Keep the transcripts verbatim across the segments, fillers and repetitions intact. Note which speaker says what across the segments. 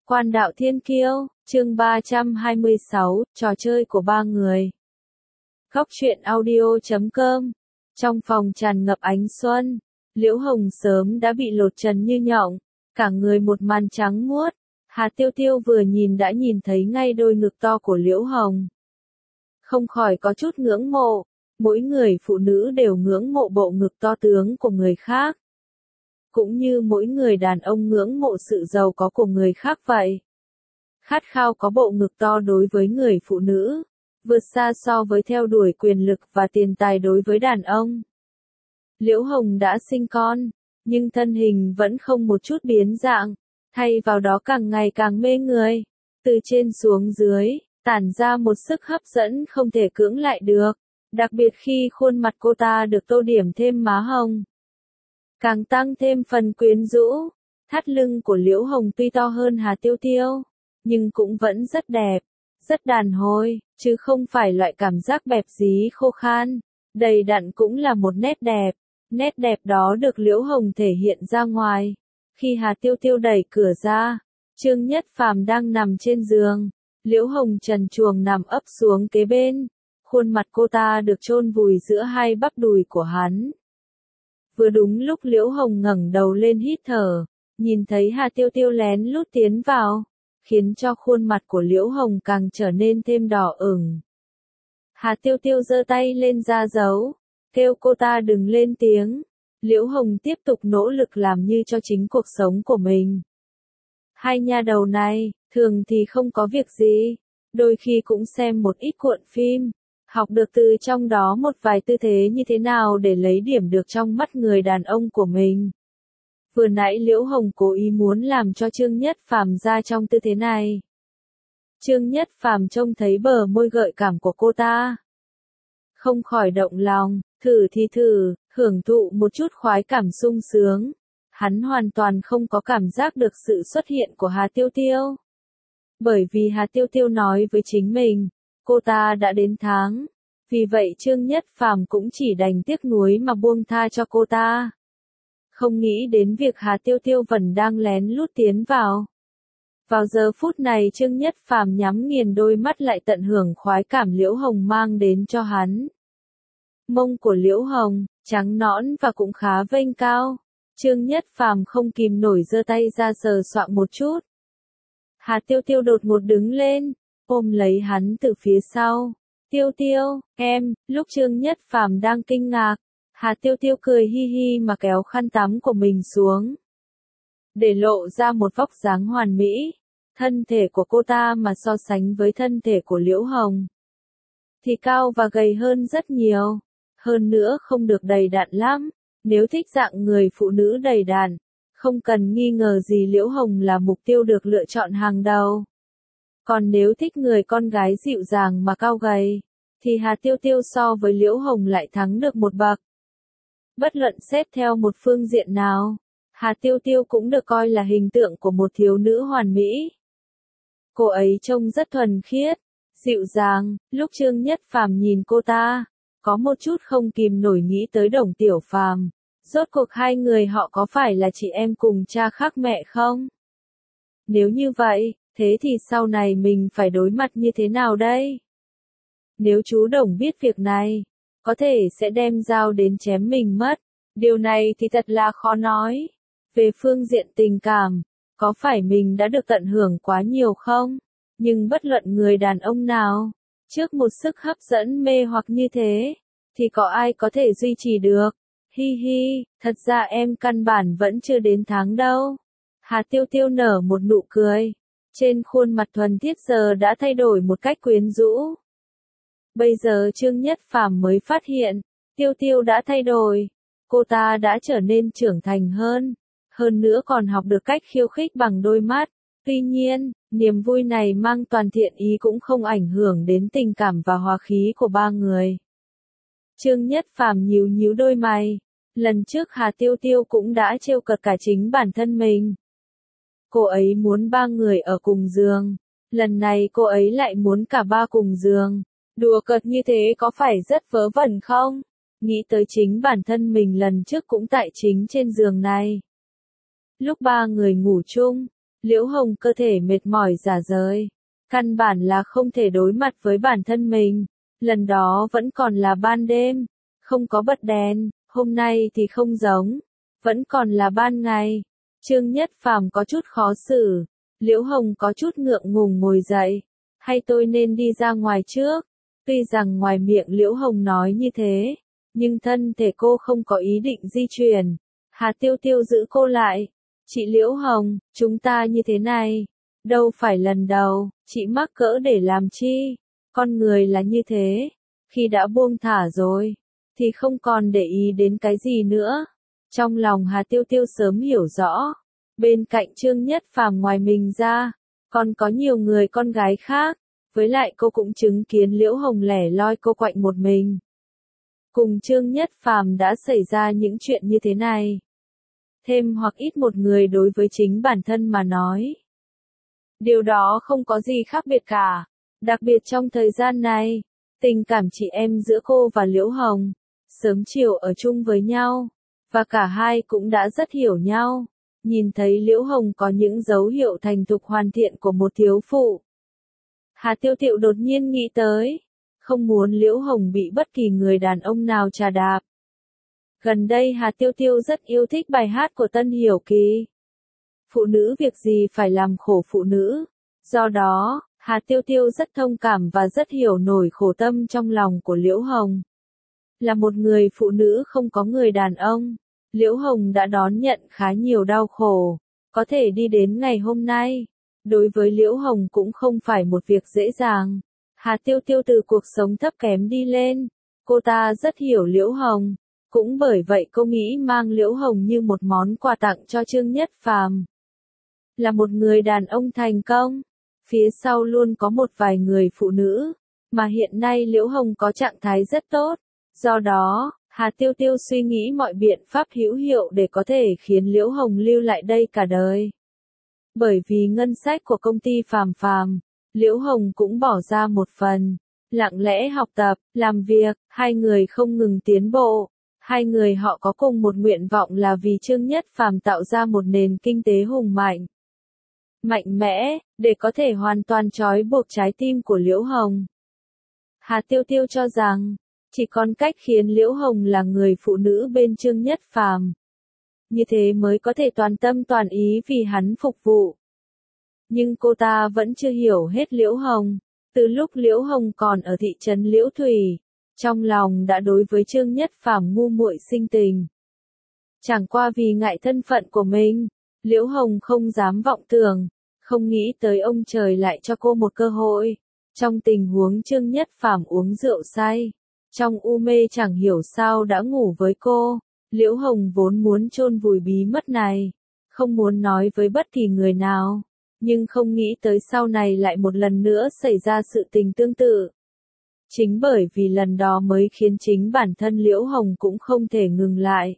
Speaker 1: Quan đạo thiên kiêu, chương ba trăm hai mươi sáu, trò chơi của ba người. Góc truyện audio chấm com. Trong phòng tràn ngập ánh xuân, Liễu Hồng sớm đã bị lột trần như nhộng, cả người một màn trắng muốt. Hà Tiêu Tiêu vừa nhìn đã nhìn thấy ngay đôi ngực to của Liễu Hồng. Không khỏi có chút ngưỡng mộ, mỗi người phụ nữ đều ngưỡng mộ bộ ngực to tướng của người khác. Cũng như mỗi người đàn ông ngưỡng mộ sự giàu có của người khác vậy. Khát khao có bộ ngực to đối với người phụ nữ, vượt xa so với theo đuổi quyền lực và tiền tài đối với đàn ông. Liễu Hồng đã sinh con, nhưng thân hình vẫn không một chút biến dạng, thay vào đó càng ngày càng mê người. Từ trên xuống dưới, tản ra một sức hấp dẫn không thể cưỡng lại được, đặc biệt khi khuôn mặt cô ta được tô điểm thêm má hồng. Càng tăng thêm phần quyến rũ, thắt lưng của Liễu Hồng tuy to hơn Hà Tiêu Tiêu, nhưng cũng vẫn rất đẹp, rất đàn hồi, chứ không phải loại cảm giác bẹp dí khô khan. Đầy đặn cũng là một nét đẹp, nét đẹp đó được Liễu Hồng thể hiện ra ngoài. Khi Hà Tiêu Tiêu đẩy cửa ra, Trương Nhất Phàm đang nằm trên giường, Liễu Hồng trần truồng nằm ấp xuống kế bên, khuôn mặt cô ta được chôn vùi giữa hai bắp đùi của hắn. Vừa đúng lúc Liễu Hồng ngẩng đầu lên hít thở, nhìn thấy Hà Tiêu Tiêu lén lút tiến vào, khiến cho khuôn mặt của Liễu Hồng càng trở nên thêm đỏ ửng. Hà Tiêu Tiêu giơ tay lên ra dấu, kêu cô ta đừng lên tiếng. Liễu Hồng tiếp tục nỗ lực làm như cho chính cuộc sống của mình. Hai nha đầu này, thường thì không có việc gì, đôi khi cũng xem một ít cuộn phim, học được từ trong đó một vài tư thế như thế nào để lấy điểm được trong mắt người đàn ông của mình. Vừa nãy Liễu Hồng cố ý muốn làm cho Trương Nhất Phàm ra trong tư thế này. Trương Nhất Phàm trông thấy bờ môi gợi cảm của cô ta, không khỏi động lòng, thử thì thử, hưởng thụ một chút khoái cảm sung sướng. Hắn hoàn toàn không có cảm giác được sự xuất hiện của Hà Tiêu Tiêu. Bởi vì Hà Tiêu Tiêu nói với chính mình, cô ta đã đến tháng. Vì vậy Trương Nhất Phàm cũng chỉ đành tiếc nuối mà buông tha cho cô ta. Không nghĩ đến việc Hà Tiêu Tiêu vẫn đang lén lút tiến vào. Vào giờ phút này Trương Nhất Phàm nhắm nghiền đôi mắt lại tận hưởng khoái cảm Liễu Hồng mang đến cho hắn. Mông của Liễu Hồng, trắng nõn và cũng khá vênh cao. Trương Nhất Phàm không kìm nổi giơ tay ra sờ soạng một chút. Hà Tiêu Tiêu đột ngột đứng lên, ôm lấy hắn từ phía sau. Tiêu Tiêu, em, lúc Trương Nhất Phàm đang kinh ngạc, Hà Tiêu Tiêu cười hi hi mà kéo khăn tắm của mình xuống, để lộ ra một vóc dáng hoàn mỹ. Thân thể của cô ta mà so sánh với thân thể của Liễu Hồng thì cao và gầy hơn rất nhiều. Hơn nữa không được đầy đặn lắm. Nếu thích dạng người phụ nữ đầy đặn, không cần nghi ngờ gì Liễu Hồng là mục tiêu được lựa chọn hàng đầu. Còn nếu thích người con gái dịu dàng mà cao gầy, thì Hà Tiêu Tiêu so với Liễu Hồng lại thắng được một bậc. Bất luận xét theo một phương diện nào, Hà Tiêu Tiêu cũng được coi là hình tượng của một thiếu nữ hoàn mỹ. Cô ấy trông rất thuần khiết, dịu dàng. Lúc Trương Nhất Phàm nhìn cô ta, có một chút không kìm nổi nghĩ tới Đồng Tiểu Phàm. Rốt cuộc hai người họ có phải là chị em cùng cha khác mẹ không? Nếu như vậy, thế thì sau này mình phải đối mặt như thế nào đây? Nếu chú Đồng biết việc này, có thể sẽ đem dao đến chém mình mất. Điều này thì thật là khó nói. Về phương diện tình cảm, có phải mình đã được tận hưởng quá nhiều không? Nhưng bất luận người đàn ông nào, trước một sức hấp dẫn mê hoặc như thế, thì có ai có thể duy trì được? Hi hi, thật ra em căn bản vẫn chưa đến tháng đâu. Hà Tiêu Tiêu nở một nụ cười, trên khuôn mặt thuần thiết giờ đã thay đổi một cách quyến rũ. Bây giờ Trương Nhất Phàm mới phát hiện, Tiêu Tiêu đã thay đổi, cô ta đã trở nên trưởng thành hơn, hơn nữa còn học được cách khiêu khích bằng đôi mắt. Tuy nhiên, niềm vui này mang toàn thiện ý cũng không ảnh hưởng đến tình cảm và hòa khí của ba người. Trương Nhất Phàm nhíu nhíu đôi mày. Lần trước Hà Tiêu Tiêu cũng đã trêu cợt cả chính bản thân mình. Cô ấy muốn ba người ở cùng giường. Lần này cô ấy lại muốn cả ba cùng giường. Đùa cợt như thế có phải rất vớ vẩn không? Nghĩ tới chính bản thân mình lần trước cũng tại chính trên giường này. Lúc ba người ngủ chung, Liễu Hồng cơ thể mệt mỏi rã rời. Căn bản là không thể đối mặt với bản thân mình. Lần đó vẫn còn là ban đêm. Không có bật đèn. Hôm nay thì không giống. Vẫn còn là ban ngày. Trương Nhất Phàm có chút khó xử. Liễu Hồng có chút ngượng ngùng ngồi dậy. Hay tôi nên đi ra ngoài trước? Tuy rằng ngoài miệng Liễu Hồng nói như thế, nhưng thân thể cô không có ý định di chuyển. Hà Tiêu Tiêu giữ cô lại. Chị Liễu Hồng, chúng ta như thế này. Đâu phải lần đầu, chị mắc cỡ để làm chi? Con người là như thế. Khi đã buông thả rồi, thì không còn để ý đến cái gì nữa. Trong lòng Hà Tiêu Tiêu sớm hiểu rõ. Bên cạnh Trương Nhất Phàm ngoài mình ra, còn có nhiều người con gái khác. Với lại cô cũng chứng kiến Liễu Hồng lẻ loi cô quạnh một mình. Cùng Trương Nhất Phàm đã xảy ra những chuyện như thế này. Thêm hoặc ít một người đối với chính bản thân mà nói. Điều đó không có gì khác biệt cả. Đặc biệt trong thời gian này, tình cảm chị em giữa cô và Liễu Hồng, sớm chiều ở chung với nhau, và cả hai cũng đã rất hiểu nhau. Nhìn thấy Liễu Hồng có những dấu hiệu thành thục hoàn thiện của một thiếu phụ. Hà Tiêu Tiêu đột nhiên nghĩ tới, không muốn Liễu Hồng bị bất kỳ người đàn ông nào trà đạp. Gần đây Hà Tiêu Tiêu rất yêu thích bài hát của Tân Hiểu Kỳ. Phụ nữ việc gì phải làm khổ phụ nữ. Do đó, Hà Tiêu Tiêu rất thông cảm và rất hiểu nổi khổ tâm trong lòng của Liễu Hồng. Là một người phụ nữ không có người đàn ông, Liễu Hồng đã đón nhận khá nhiều đau khổ. Có thể đi đến ngày hôm nay, đối với Liễu Hồng cũng không phải một việc dễ dàng. Hà Tiêu Tiêu từ cuộc sống thấp kém đi lên, cô ta rất hiểu Liễu Hồng. Cũng bởi vậy cô nghĩ mang Liễu Hồng như một món quà tặng cho Trương Nhất Phàm. Là một người đàn ông thành công, phía sau luôn có một vài người phụ nữ, mà hiện nay Liễu Hồng có trạng thái rất tốt. Do đó, Hà Tiêu Tiêu suy nghĩ mọi biện pháp hữu hiệu để có thể khiến Liễu Hồng lưu lại đây cả đời. Bởi vì ngân sách của công ty Phàm Phàm, Liễu Hồng cũng bỏ ra một phần, lặng lẽ học tập, làm việc, hai người không ngừng tiến bộ. Hai người họ có cùng một nguyện vọng là vì Trương Nhất Phàm tạo ra một nền kinh tế hùng mạnh, mạnh mẽ, để có thể hoàn toàn trói buộc trái tim của Liễu Hồng. Hà Tiêu Tiêu cho rằng, chỉ còn cách khiến Liễu Hồng là người phụ nữ bên Trương Nhất Phàm. Như thế mới có thể toàn tâm toàn ý vì hắn phục vụ. Nhưng cô ta vẫn chưa hiểu hết Liễu Hồng. Từ lúc Liễu Hồng còn ở thị trấn Liễu Thủy, trong lòng đã đối với Trương Nhất Phàm ngu muội sinh tình. Chẳng qua vì ngại thân phận của mình, Liễu Hồng không dám vọng tưởng, không nghĩ tới ông trời lại cho cô một cơ hội. Trong tình huống Trương Nhất Phàm uống rượu say, trong u mê chẳng hiểu sao đã ngủ với cô, Liễu Hồng vốn muốn chôn vùi bí mật này, không muốn nói với bất kỳ người nào, nhưng không nghĩ tới sau này lại một lần nữa xảy ra sự tình tương tự. Chính bởi vì lần đó mới khiến chính bản thân Liễu Hồng cũng không thể ngừng lại.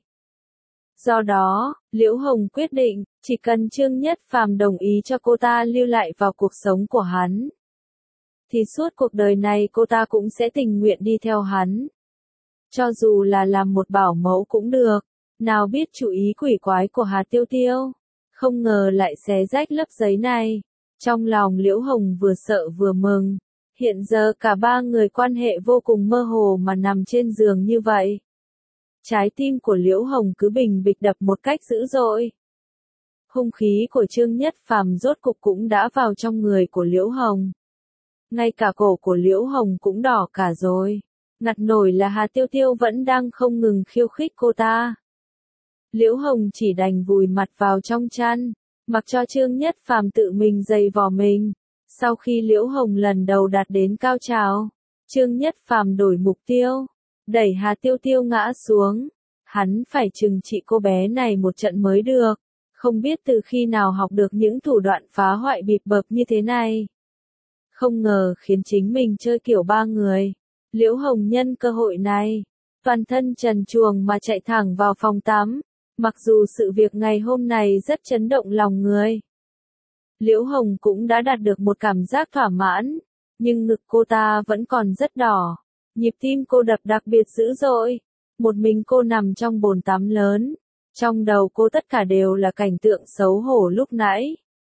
Speaker 1: Do đó, Liễu Hồng quyết định, chỉ cần Trương Nhất Phàm đồng ý cho cô ta lưu lại vào cuộc sống của hắn, thì suốt cuộc đời này cô ta cũng sẽ tình nguyện đi theo hắn. Cho dù là làm một bảo mẫu cũng được, nào biết chủ ý quỷ quái của Hà Tiêu Tiêu, không ngờ lại xé rách lớp giấy này. Trong lòng Liễu Hồng vừa sợ vừa mừng. Hiện giờ cả ba người quan hệ vô cùng mơ hồ mà nằm trên giường như vậy. Trái tim của Liễu Hồng cứ bình bịch đập một cách dữ dội. Hung khí của Trương Nhất Phàm rốt cục cũng đã vào trong người của Liễu Hồng. Ngay cả cổ của Liễu Hồng cũng đỏ cả rồi. Ngặt nổi là Hà Tiêu Tiêu vẫn đang không ngừng khiêu khích cô ta. Liễu Hồng chỉ đành vùi mặt vào trong chăn, mặc cho Trương Nhất Phàm tự mình giày vò mình. Sau khi Liễu Hồng lần đầu đạt đến cao trào, Trương Nhất Phàm đổi mục tiêu, đẩy Hà Tiêu Tiêu ngã xuống. Hắn phải trừng trị cô bé này một trận mới được, không biết từ khi nào học được những thủ đoạn phá hoại bịp bợp như thế này. Không ngờ khiến chính mình chơi kiểu ba người. Liễu Hồng nhân cơ hội này, toàn thân trần truồng mà chạy thẳng vào phòng tắm. Mặc dù sự việc ngày hôm này rất chấn động lòng người, Liễu Hồng cũng đã đạt được một cảm giác thỏa mãn, nhưng ngực cô ta vẫn còn rất đỏ, nhịp tim cô đập đặc biệt dữ dội. Một mình cô nằm trong bồn tắm lớn, trong đầu cô tất cả đều là cảnh tượng xấu hổ lúc nãy.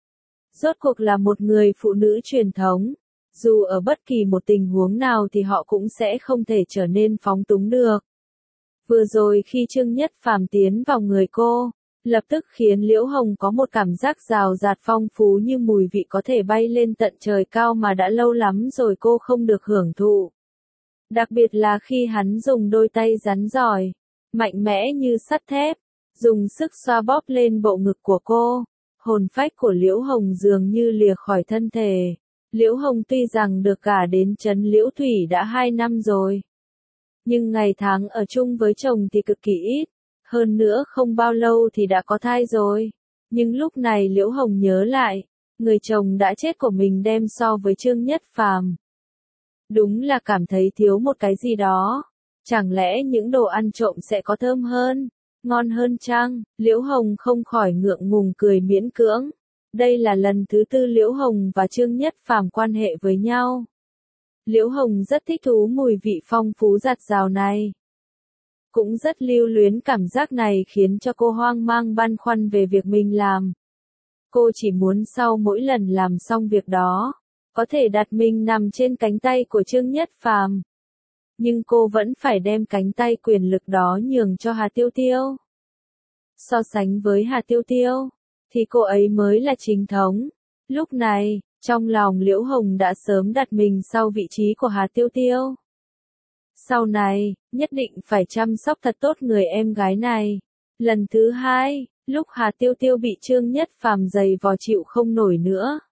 Speaker 1: rốt cuộc là một người phụ nữ truyền thống. Dù ở bất kỳ một tình huống nào thì họ cũng sẽ không thể trở nên phóng túng được. Vừa rồi khi Trương Nhất Phàm tiến vào người cô, lập tức khiến Liễu Hồng có một cảm giác rào rạt phong phú như mùi vị có thể bay lên tận trời cao mà đã lâu lắm rồi cô không được hưởng thụ. Đặc biệt là khi hắn dùng đôi tay rắn giỏi, mạnh mẽ như sắt thép, dùng sức xoa bóp lên bộ ngực của cô. Hồn phách của Liễu Hồng dường như lìa khỏi thân thể. Liễu Hồng tuy rằng được gả đến trấn Liễu Thủy đã hai năm rồi, nhưng ngày tháng ở chung với chồng thì cực kỳ ít. Hơn nữa không bao lâu thì đã có thai rồi. Nhưng lúc này Liễu Hồng nhớ lại, người chồng đã chết của mình đem so với Trương Nhất Phàm, đúng là cảm thấy thiếu một cái gì đó. Chẳng lẽ những đồ ăn trộm sẽ có thơm hơn, ngon hơn chăng? Liễu Hồng không khỏi ngượng ngùng cười miễn cưỡng. Đây là lần thứ tư Liễu Hồng và Trương Nhất Phàm quan hệ với nhau. Liễu Hồng rất thích thú mùi vị phong phú dạt dào này. Cũng rất lưu luyến cảm giác này khiến cho cô hoang mang băn khoăn về việc mình làm. Cô chỉ muốn sau mỗi lần làm xong việc đó, có thể đặt mình nằm trên cánh tay của Trương Nhất Phàm. Nhưng cô vẫn phải đem cánh tay quyền lực đó nhường cho Hà Tiêu Tiêu. So sánh với Hà Tiêu Tiêu, thì cô ấy mới là chính thống. Lúc này, trong lòng Liễu Hồng đã sớm đặt mình sau vị trí của Hà Tiêu Tiêu. Sau này, nhất định phải chăm sóc thật tốt người em gái này. Lần thứ hai, lúc Hà Tiêu Tiêu bị Trương Nhất Phàm giày vò chịu không nổi nữa.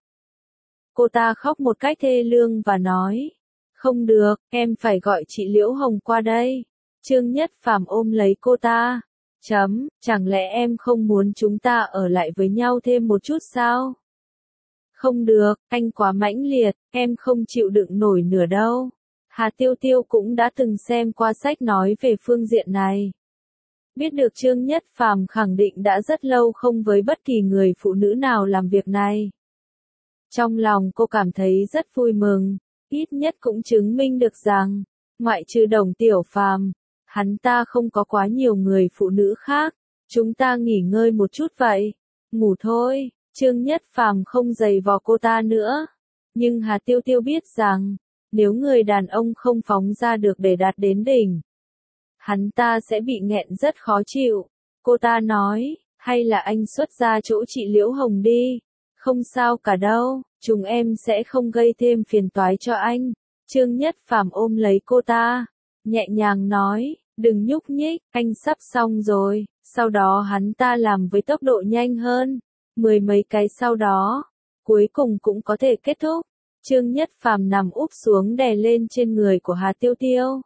Speaker 1: Cô ta khóc một cách thê lương và nói, không được, em phải gọi chị Liễu Hồng qua đây. Trương Nhất Phàm ôm lấy cô ta. Chấm, chẳng lẽ em không muốn chúng ta ở lại với nhau thêm một chút sao? Không được, anh quá mãnh liệt, em không chịu đựng nổi nửa đâu. Hà Tiêu Tiêu cũng đã từng xem qua sách nói về phương diện này. Biết được Trương Nhất Phàm khẳng định đã rất lâu không với bất kỳ người phụ nữ nào làm việc này. Trong lòng cô cảm thấy rất vui mừng, ít nhất cũng chứng minh được rằng, ngoại trừ Đồng Tiểu Phàm, hắn ta không có quá nhiều người phụ nữ khác. Chúng ta nghỉ ngơi một chút vậy. Ngủ thôi. Trương Nhất Phàm không giày vò cô ta nữa. Nhưng Hà Tiêu Tiêu biết rằng, nếu người đàn ông không phóng ra được để đạt đến đỉnh, hắn ta sẽ bị nghẹn rất khó chịu. Cô ta nói, hay là anh xuất ra chỗ chị Liễu Hồng đi. Không sao cả đâu, chúng em sẽ không gây thêm phiền toái cho anh. Trương Nhất Phàm ôm lấy cô ta, nhẹ nhàng nói, đừng nhúc nhích, anh sắp xong rồi. Sau đó hắn ta làm với tốc độ nhanh hơn, mười mấy cái sau đó, cuối cùng cũng có thể kết thúc. Trương Nhất Phàm nằm úp xuống đè lên trên người của Hà Tiêu Tiêu.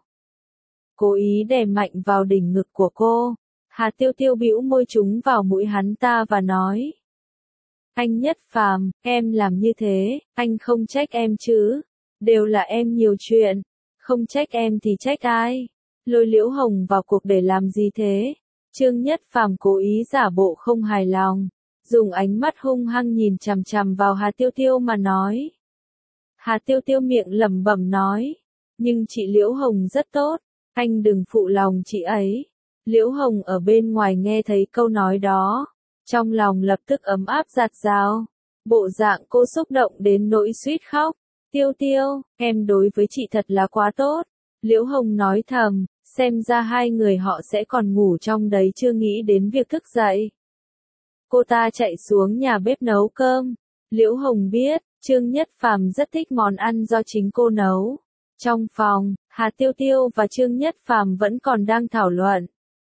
Speaker 1: Cố ý đè mạnh vào đỉnh ngực của cô. Hà Tiêu Tiêu bĩu môi trúng vào mũi hắn ta và nói, anh Nhất Phàm, em làm như thế, anh không trách em chứ. Đều là em nhiều chuyện. Không trách em thì trách ai? Lôi Liễu Hồng vào cuộc để làm gì thế? Trương Nhất Phàm cố ý giả bộ không hài lòng, dùng ánh mắt hung hăng nhìn chằm chằm vào Hà Tiêu Tiêu mà nói. Hà Tiêu Tiêu miệng lẩm bẩm nói, nhưng chị Liễu Hồng rất tốt, anh đừng phụ lòng chị ấy. Liễu Hồng ở bên ngoài nghe thấy câu nói đó, trong lòng lập tức ấm áp dạt dào. Bộ dạng cô xúc động đến nỗi suýt khóc. Tiêu Tiêu, em đối với chị thật là quá tốt. Liễu Hồng nói thầm, xem ra hai người họ sẽ còn ngủ trong đấy chưa nghĩ đến việc thức dậy. Cô ta chạy xuống nhà bếp nấu cơm. Liễu Hồng biết, Trương Nhất Phàm rất thích món ăn do chính cô nấu. Trong phòng, Hà Tiêu Tiêu và Trương Nhất Phàm vẫn còn đang thảo luận.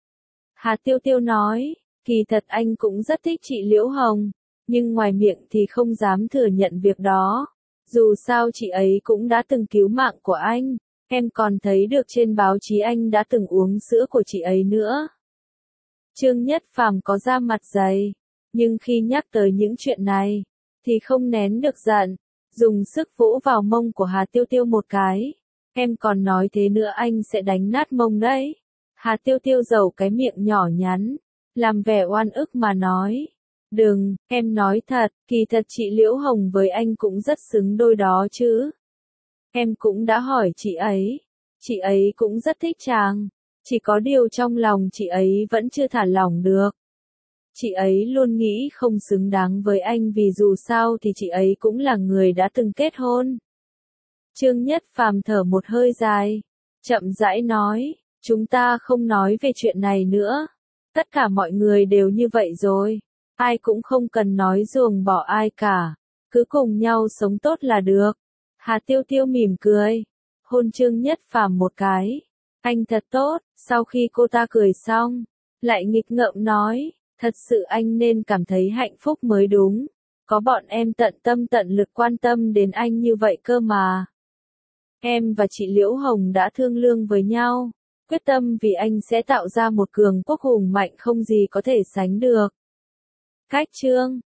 Speaker 1: Hà Tiêu Tiêu nói, kỳ thật anh cũng rất thích chị Liễu Hồng, nhưng ngoài miệng thì không dám thừa nhận việc đó. Dù sao chị ấy cũng đã từng cứu mạng của anh, em còn thấy được trên báo chí anh đã từng uống sữa của chị ấy nữa. Trương Nhất Phàm có da mặt dày, nhưng khi nhắc tới những chuyện này, thì không nén được giận, dùng sức vỗ vào mông của Hà Tiêu Tiêu một cái. Em còn nói thế nữa anh sẽ đánh nát mông đấy. Hà Tiêu Tiêu giầu cái miệng nhỏ nhắn, làm vẻ oan ức mà nói. Đừng, em nói thật, kỳ thật chị Liễu Hồng với anh cũng rất xứng đôi đó chứ. Em cũng đã hỏi chị ấy, chị ấy cũng rất thích chàng, chỉ có điều trong lòng chị ấy vẫn chưa thả lỏng được. Chị ấy luôn nghĩ không xứng đáng với anh vì dù sao thì chị ấy cũng là người đã từng kết hôn. Trương Nhất Phàm thở một hơi dài, chậm rãi nói, chúng ta không nói về chuyện này nữa. Tất cả mọi người đều như vậy rồi. Ai cũng không cần nói ruồng bỏ ai cả. Cứ cùng nhau sống tốt là được. Hà Tiêu Tiêu mỉm cười. Hôn Trương Nhất Phàm một cái. Anh thật tốt. Sau khi cô ta cười xong, lại nghịch ngợm nói, thật sự anh nên cảm thấy hạnh phúc mới đúng. Có bọn em tận tâm tận lực quan tâm đến anh như vậy cơ mà. Em và chị Liễu Hồng đã thương lượng với nhau, quyết tâm vì anh sẽ tạo ra một cường quốc hùng mạnh không gì có thể sánh được. Cách chương